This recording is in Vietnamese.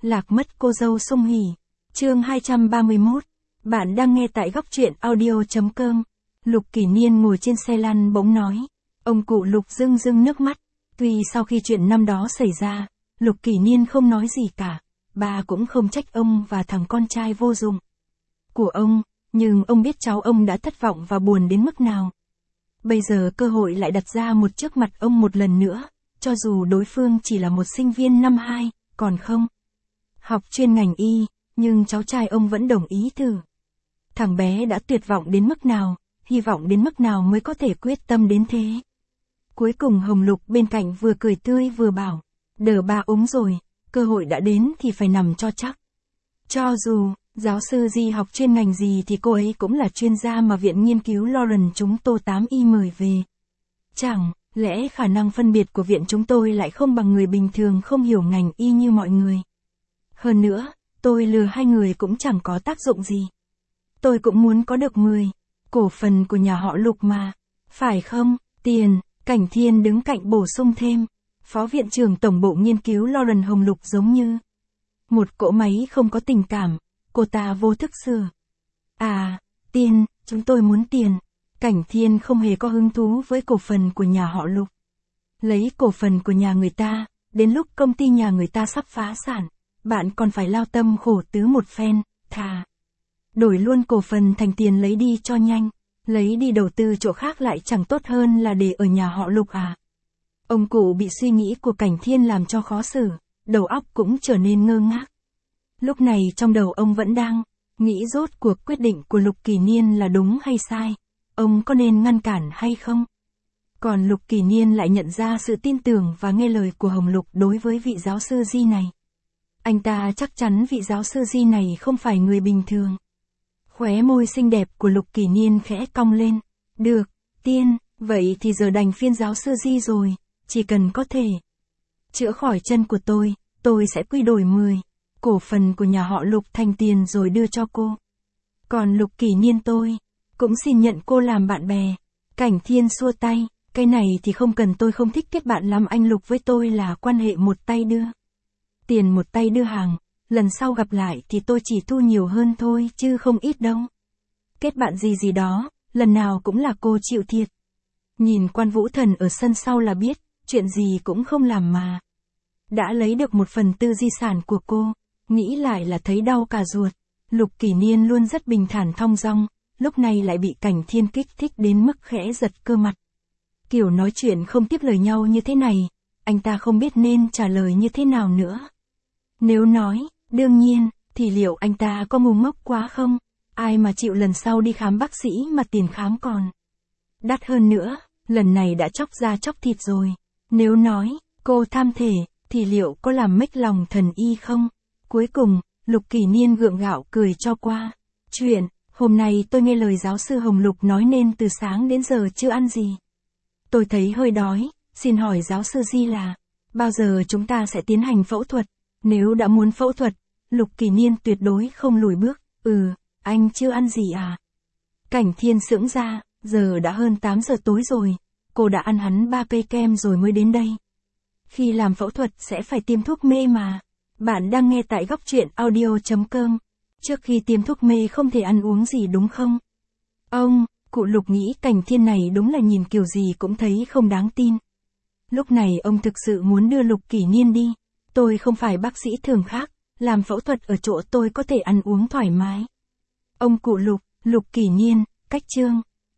Lạc mất cô dâu sung hỉ. Chương 231. Bạn đang nghe tại góc truyện audio.com. Lục Kỷ Niên ngồi trên xe lăn bỗng nói. Ông cụ Lục rưng rưng nước mắt. Tuy sau khi chuyện năm đó xảy ra, Lục Kỷ Niên không nói gì cả. Bà cũng không trách ông và thằng con trai vô dụng của ông, nhưng ông biết cháu ông đã thất vọng và buồn đến mức nào. Bây giờ cơ hội lại đặt ra trước mặt ông một lần nữa, cho dù đối phương chỉ là một sinh viên năm 2, còn không học chuyên ngành y, nhưng cháu trai ông vẫn đồng ý thử. Thằng bé đã tuyệt vọng đến mức nào, hy vọng đến mức nào mới có thể quyết tâm đến thế. Cuối cùng Hồng Lục bên cạnh vừa cười tươi vừa bảo, đờ ba úng rồi, cơ hội đã đến thì phải nằm cho chắc. Cho dù giáo sư Di học chuyên ngành gì thì cô ấy cũng là chuyên gia mà Viện Nghiên cứu Lawrence chúng tôi 8Y mời về. Chẳng lẽ khả năng phân biệt của viện chúng tôi lại không bằng người bình thường không hiểu ngành y như mọi người. Hơn nữa, tôi lừa hai người cũng chẳng có tác dụng gì. Tôi cũng muốn có được 10 cổ phần của nhà họ Lục mà, phải không? Tiền, Cảnh Thiên đứng cạnh bổ sung thêm. Phó viện trưởng tổng bộ nghiên cứu Lawrence Hồng Lục giống như một cỗ máy không có tình cảm, cô ta vô thức sửa. À, tiền, chúng tôi muốn tiền. Cảnh Thiên không hề có hứng thú với cổ phần của nhà họ Lục. Lấy cổ phần của nhà người ta, đến lúc công ty nhà người ta sắp phá sản, bạn còn phải lao tâm khổ tứ một phen, thà đổi luôn cổ phần thành tiền lấy đi cho nhanh, lấy đi đầu tư chỗ khác lại chẳng tốt hơn là để ở nhà họ Lục à. Ông cụ bị suy nghĩ của Cảnh Thiên làm cho khó xử, đầu óc cũng trở nên ngơ ngác. Lúc này trong đầu ông vẫn đang nghĩ rốt cuộc quyết định của Lục Kỷ Niên là đúng hay sai, ông có nên ngăn cản hay không? Còn Lục Kỷ Niên lại nhận ra sự tin tưởng và nghe lời của Hồng Lục đối với vị giáo sư Di này. Anh ta chắc chắn vị giáo sư Di này không phải người bình thường. Khóe môi xinh đẹp của Lục Kỷ Niên khẽ cong lên. Được, tiên, vậy thì giờ đành phiên giáo sư Di rồi, chỉ cần có thể chữa khỏi chân của tôi sẽ quy đổi 10 cổ phần của nhà họ Lục thành tiền rồi đưa cho cô. Còn Lục Kỷ Niên tôi cũng xin nhận cô làm bạn bè. Cảnh Thiên xua tay, cái này thì không cần, tôi không thích kết bạn lắm, anh Lục với tôi là quan hệ một tay đưa tiền một tay đưa hàng, lần sau gặp lại thì tôi chỉ thu nhiều hơn thôi chứ không ít đâu. Kết bạn gì đó, lần nào cũng là cô chịu thiệt. Nhìn Quan Vũ Thần ở sân sau là biết, chuyện gì cũng không làm mà đã lấy được 1/4 di sản của cô, nghĩ lại là thấy đau cả ruột. Lục Kỷ Niên luôn rất bình thản thong dong, lúc này lại bị Cảnh Thiên kích thích đến mức khẽ giật cơ mặt. Kiểu nói chuyện không tiếp lời nhau như thế này, anh ta không biết nên trả lời như thế nào nữa. Nếu nói, đương nhiên, thì liệu anh ta có ngu ngốc quá không? Ai mà chịu lần sau đi khám bác sĩ mà tiền khám còn đắt hơn nữa, lần này đã chóc da chóc thịt rồi. Nếu nói, cô tham thể, thì liệu có làm mếch lòng thần y không? Cuối cùng, Lục Kỷ Niên gượng gạo cười cho qua. Chuyện, hôm nay tôi nghe lời giáo sư Hồng Lục nói nên từ sáng đến giờ chưa ăn gì. Tôi thấy hơi đói, xin hỏi giáo sư Di là, bao giờ chúng ta sẽ tiến hành phẫu thuật? Nếu đã muốn phẫu thuật, Lục Kỷ Niên tuyệt đối không lùi bước. Anh chưa ăn gì à? Cảnh Thiên sững ra, giờ đã hơn 8 giờ tối rồi, cô đã ăn hắn 3 cây kem rồi mới đến đây. Khi làm phẫu thuật sẽ phải tiêm thuốc mê mà. Bạn đang nghe tại góc truyện audio.com. Trước khi tiêm thuốc mê không thể ăn uống gì đúng không? Cụ Lục nghĩ Cảnh Thiên này đúng là nhìn kiểu gì cũng thấy không đáng tin. Lúc này ông thực sự muốn đưa Lục Kỷ Niên đi. Tôi không phải bác sĩ thường khác, làm phẫu thuật ở chỗ tôi có thể ăn uống thoải mái. Ông cụ Lục, Lục Kỷ Niên, cách chương.